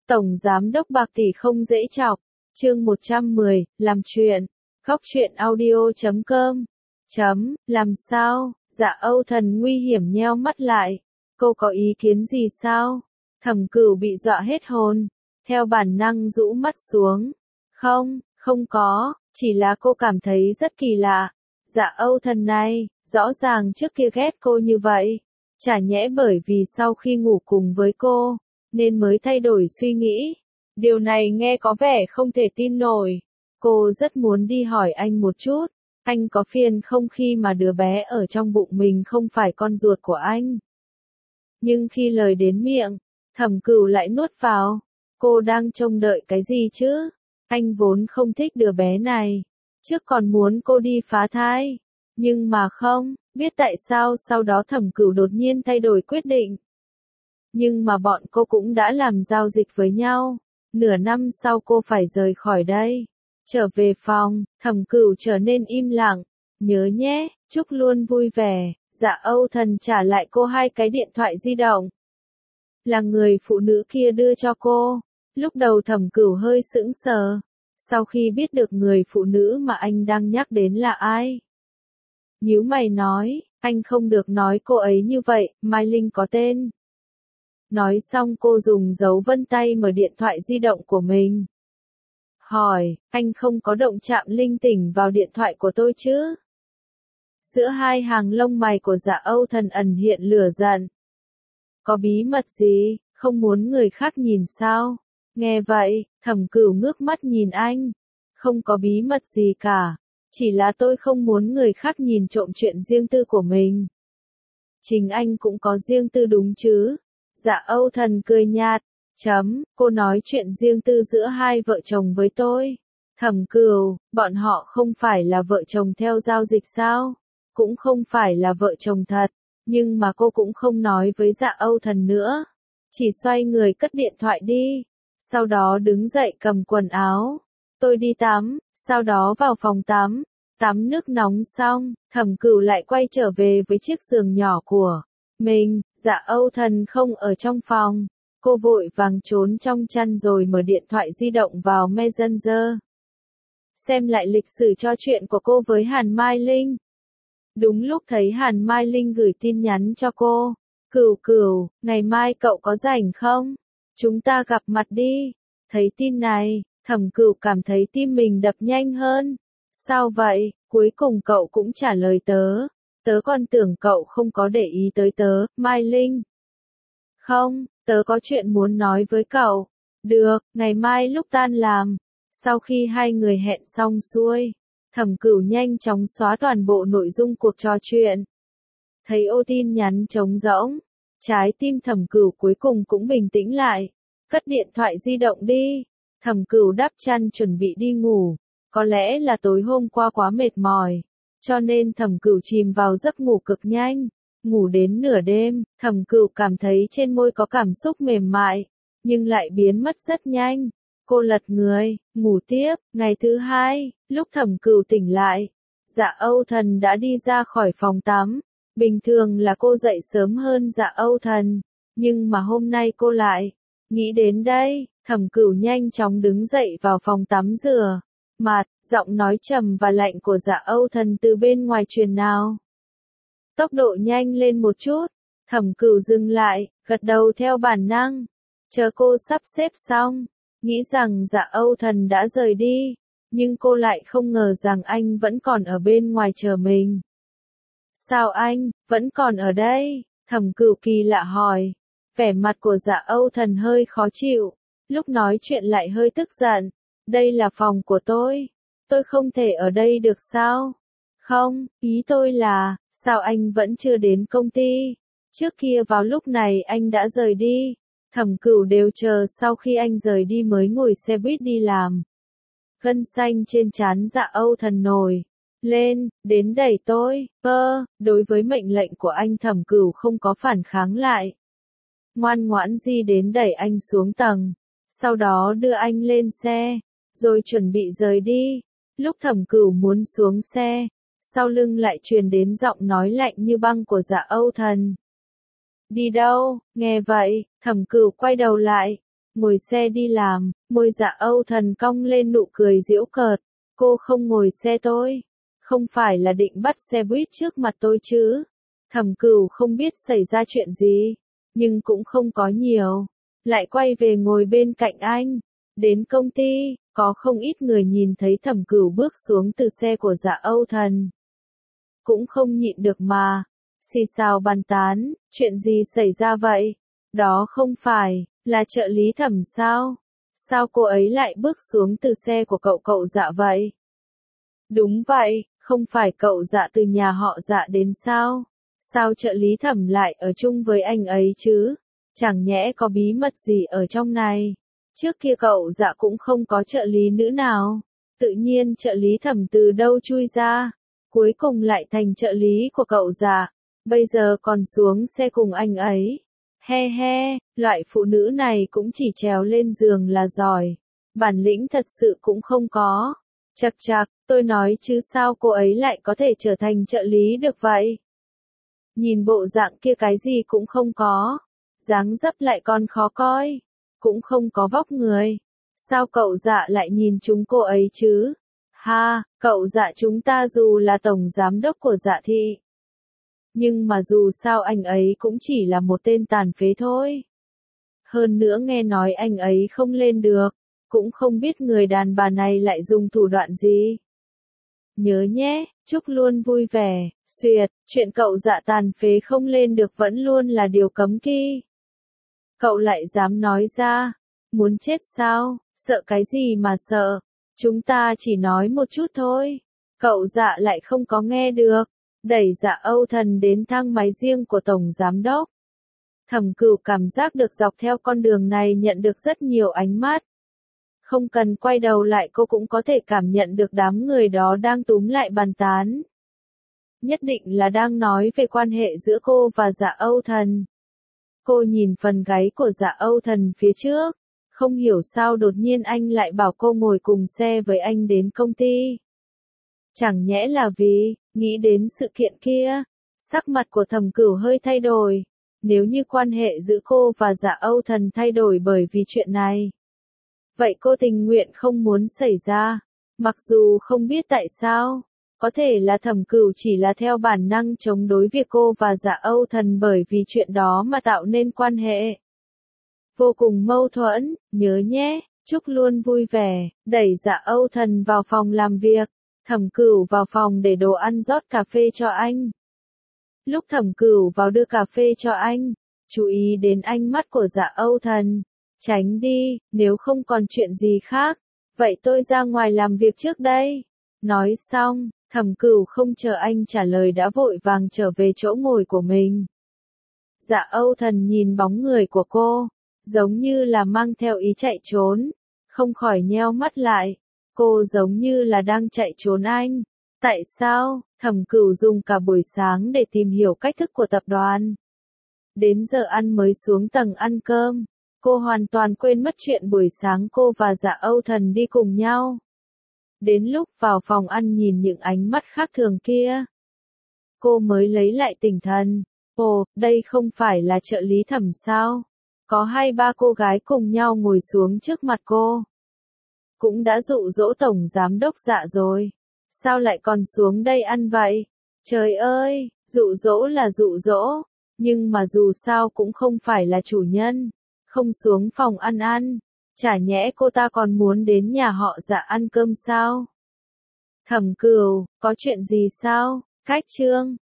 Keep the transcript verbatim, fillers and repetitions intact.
Tổng Giám đốc bạc tỷ không dễ chọc. Chương một trăm mười, làm chuyện. Góc truyện audio chấm com. Chấm, làm sao? Dạ Âu Thần nguy hiểm nheo mắt lại. Cô có ý kiến gì sao? Thẩm Cửu bị dọa hết hồn. Theo bản năng rũ mắt xuống. Không, không có, chỉ là cô cảm thấy rất kỳ lạ. Dạ Âu Thần này, rõ ràng trước kia ghét cô như vậy. Chả nhẽ bởi vì sau khi ngủ cùng với cô, nên mới thay đổi suy nghĩ. Điều này nghe có vẻ không thể tin nổi. Cô rất muốn đi hỏi anh một chút. Anh có phiền không khi mà đứa bé ở trong bụng mình không phải con ruột của anh? Nhưng khi lời đến miệng, Thẩm Cửu lại nuốt vào. Cô đang trông đợi cái gì chứ? Anh vốn không thích đứa bé này. Trước còn muốn cô đi phá thai. Nhưng mà không, biết tại sao sau đó Thẩm Cửu đột nhiên thay đổi quyết định. Nhưng mà bọn cô cũng đã làm giao dịch với nhau. Nửa năm sau cô phải rời khỏi đây. Trở về phòng, Thẩm Cửu trở nên im lặng. Nhớ nhé, chúc luôn vui vẻ. Dạ Âu Thần trả lại cô hai cái điện thoại di động. Là người phụ nữ kia đưa cho cô. Lúc đầu Thẩm Cửu hơi sững sờ. Sau khi biết được người phụ nữ mà anh đang nhắc đến là ai. Nhíu mày nói, anh không được nói cô ấy như vậy, Mai Linh có tên. Nói xong cô dùng dấu vân tay mở điện thoại di động của mình. Hỏi, anh không có động chạm linh tinh vào điện thoại của tôi chứ? Giữa hai hàng lông mày của Dạ Âu Thần ẩn hiện lửa giận. Có bí mật gì, không muốn người khác nhìn sao? Nghe vậy, Thẩm Cửu ngước mắt nhìn anh. Không có bí mật gì cả. Chỉ là tôi không muốn người khác nhìn trộm chuyện riêng tư của mình. Chính anh cũng có riêng tư đúng chứ? Dạ Âu Thần cười nhạt. Chấm, cô nói chuyện riêng tư giữa hai vợ chồng với tôi. Thẩm Cửu, bọn họ không phải là vợ chồng theo giao dịch sao? Cũng không phải là vợ chồng thật. Nhưng mà cô cũng không nói với Dạ Âu Thần nữa. Chỉ xoay người cất điện thoại đi. Sau đó đứng dậy cầm quần áo. Tôi đi tắm, sau đó vào phòng tắm. Tắm nước nóng xong, Thẩm Cửu lại quay trở về với chiếc giường nhỏ của mình. Dạ Âu Thần không ở trong phòng. Cô vội vàng trốn trong chăn rồi mở điện thoại di động vào Messenger. Xem lại lịch sử trò chuyện của cô với Hàn Mai Linh. Đúng lúc thấy Hàn Mai Linh gửi tin nhắn cho cô. Cửu Cửu, ngày mai cậu có rảnh không? Chúng ta gặp mặt đi. Thấy tin này, Thẩm Cửu cảm thấy tim mình đập nhanh hơn. Sao vậy, cuối cùng cậu cũng trả lời tớ. Tớ còn tưởng cậu không có để ý tới tớ, Mai Linh. Không, tớ có chuyện muốn nói với cậu. Được, ngày mai lúc tan làm. Sau khi hai người hẹn xong xuôi, Thẩm Cửu nhanh chóng xóa toàn bộ nội dung cuộc trò chuyện. Thấy ô tin nhắn trống rỗng, trái tim Thẩm Cửu cuối cùng cũng bình tĩnh lại. Cất điện thoại di động đi. Thẩm Cửu đắp chăn chuẩn bị đi ngủ. Có lẽ là tối hôm qua quá mệt mỏi, cho nên Thẩm Cửu chìm vào giấc ngủ cực nhanh. Ngủ đến nửa đêm, Thẩm Cửu cảm thấy trên môi có cảm xúc mềm mại, nhưng lại biến mất rất nhanh. Cô lật người, ngủ tiếp. Ngày thứ hai, lúc Thẩm Cửu tỉnh lại, Dạ Âu Thần đã đi ra khỏi phòng tắm. Bình thường là cô dậy sớm hơn Dạ Âu Thần, nhưng mà hôm nay cô lại nghĩ đến đây. Thẩm Cửu nhanh chóng đứng dậy vào phòng tắm rửa mặt, giọng nói trầm và lạnh của Dạ Âu Thần từ bên ngoài truyền nào. Tốc độ nhanh lên một chút. Thẩm Cửu dừng lại, gật đầu theo bản năng. Chờ cô sắp xếp xong, nghĩ rằng Dạ Âu Thần đã rời đi, nhưng cô lại không ngờ rằng anh vẫn còn ở bên ngoài chờ mình. Sao anh vẫn còn ở đây? Thẩm Cửu kỳ lạ hỏi. Vẻ mặt của Dạ Âu Thần hơi khó chịu, lúc nói chuyện lại hơi tức giận. Đây là phòng của tôi, tôi không thể ở đây được sao? Không, ý tôi là, sao anh vẫn chưa đến công ty? Trước kia vào lúc này anh đã rời đi. Thẩm Cửu đều chờ sau khi anh rời đi mới ngồi xe buýt đi làm. Gân xanh trên trán Dạ Âu Thần nổi lên, đến đẩy tôi. Ơ, đối với mệnh lệnh của anh Thẩm Cửu không có phản kháng lại. Ngoan ngoãn di đến đẩy anh xuống tầng, sau đó đưa anh lên xe, rồi chuẩn bị rời đi. Lúc Thẩm Cửu muốn xuống xe, sau lưng lại truyền đến giọng nói lạnh như băng của Dạ Âu Thần. Đi đâu? Nghe vậy, Thẩm Cửu quay đầu lại, ngồi xe đi làm, môi Dạ Âu Thần cong lên nụ cười giễu cợt. Cô không ngồi xe tôi. Không phải là định bắt xe buýt trước mặt tôi chứ? Thẩm Cửu không biết xảy ra chuyện gì, nhưng cũng không có nhiều. Lại quay về ngồi bên cạnh anh. Đến công ty, có không ít người nhìn thấy Thẩm Cửu bước xuống từ xe của Dạ Âu Thần. Cũng không nhịn được mà. Xì xào bàn tán, chuyện gì xảy ra vậy? Đó không phải, là trợ lý Thẩm sao? Sao cô ấy lại bước xuống từ xe của cậu cậu Dạ vậy? Đúng vậy, không phải cậu Dạ từ nhà họ Dạ đến sao? Sao trợ lý Thẩm lại ở chung với anh ấy chứ? Chẳng nhẽ có bí mật gì ở trong này? Trước kia cậu Dạ cũng không có trợ lý nữ nào. Tự nhiên trợ lý Thẩm từ đâu chui ra? Cuối cùng lại thành trợ lý của cậu Dạ. Bây giờ còn xuống xe cùng anh ấy. He he, loại phụ nữ này cũng chỉ trèo lên giường là giỏi. Bản lĩnh thật sự cũng không có. Chậc chậc, tôi nói chứ sao cô ấy lại có thể trở thành trợ lý được vậy? Nhìn bộ dạng kia cái gì cũng không có. Dáng dấp lại còn khó coi. Cũng không có vóc người. Sao cậu Dạ lại nhìn chúng cô ấy chứ? Ha, cậu Dạ chúng ta dù là tổng giám đốc của Dạ thị. Nhưng mà dù sao anh ấy cũng chỉ là một tên tàn phế thôi. Hơn nữa nghe nói anh ấy không lên được. Cũng không biết người đàn bà này lại dùng thủ đoạn gì. Nhớ nhé, chúc luôn vui vẻ, xuyệt, chuyện cậu Dạ tàn phế không lên được vẫn luôn là điều cấm kỵ. Cậu lại dám nói ra, muốn chết sao, sợ cái gì mà sợ, chúng ta chỉ nói một chút thôi. Cậu Dạ lại không có nghe được, đẩy Dạ Âu Thần đến thang máy riêng của Tổng Giám Đốc. Thẩm Cửu cảm giác được dọc theo con đường này nhận được rất nhiều ánh mắt. Không cần quay đầu lại cô cũng có thể cảm nhận được đám người đó đang túm lại bàn tán. Nhất định là đang nói về quan hệ giữa cô và Dạ Âu Thần. Cô nhìn phần gáy của Dạ Âu Thần phía trước. Không hiểu sao đột nhiên anh lại bảo cô ngồi cùng xe với anh đến công ty. Chẳng nhẽ là vì, nghĩ đến sự kiện kia. Sắc mặt của Thẩm Cửu hơi thay đổi. Nếu như quan hệ giữa cô và Dạ Âu Thần thay đổi bởi vì chuyện này. Vậy cô tình nguyện không muốn xảy ra. Mặc dù không biết tại sao. Có thể là Thẩm Cửu chỉ là theo bản năng chống đối việc cô và Dạ Âu Thần bởi vì chuyện đó mà tạo nên quan hệ. Vô cùng mâu thuẫn, nhớ nhé, chúc luôn vui vẻ, đẩy Dạ Âu Thần vào phòng làm việc. Thẩm Cửu vào phòng để đồ ăn rót cà phê cho anh. Lúc Thẩm Cửu vào đưa cà phê cho anh, chú ý đến ánh mắt của Dạ Âu Thần. Tránh đi, nếu không còn chuyện gì khác. Vậy tôi ra ngoài làm việc trước đây. Nói xong, Thẩm Cửu không chờ anh trả lời đã vội vàng trở về chỗ ngồi của mình. Dạ Âu Thần nhìn bóng người của cô, giống như là mang theo ý chạy trốn, không khỏi nheo mắt lại. Cô giống như là đang chạy trốn anh. Tại sao? Thẩm Cửu dùng cả buổi sáng để tìm hiểu cách thức của tập đoàn. Đến giờ ăn mới xuống tầng ăn cơm. Cô hoàn toàn quên mất chuyện buổi sáng cô và Dạ Âu Thần đi cùng nhau. Đến lúc vào phòng ăn nhìn những ánh mắt khác thường kia, cô mới lấy lại tinh thần. Ồ, đây không phải là trợ lý Thẩm sao? Có hai ba cô gái cùng nhau ngồi xuống trước mặt cô. Cũng đã dụ dỗ Tổng Giám Đốc Dạ rồi. Sao lại còn xuống đây ăn vậy? Trời ơi, dụ dỗ là dụ dỗ. Nhưng mà dù sao cũng không phải là chủ nhân. Không xuống phòng ăn ăn. Chả nhẽ cô ta còn muốn đến nhà họ Dạ ăn cơm sao? Thẩm Cửu, có chuyện gì sao? Cách trương.